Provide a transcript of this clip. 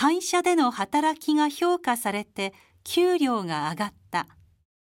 会社での働きが評価されて給料が上がった。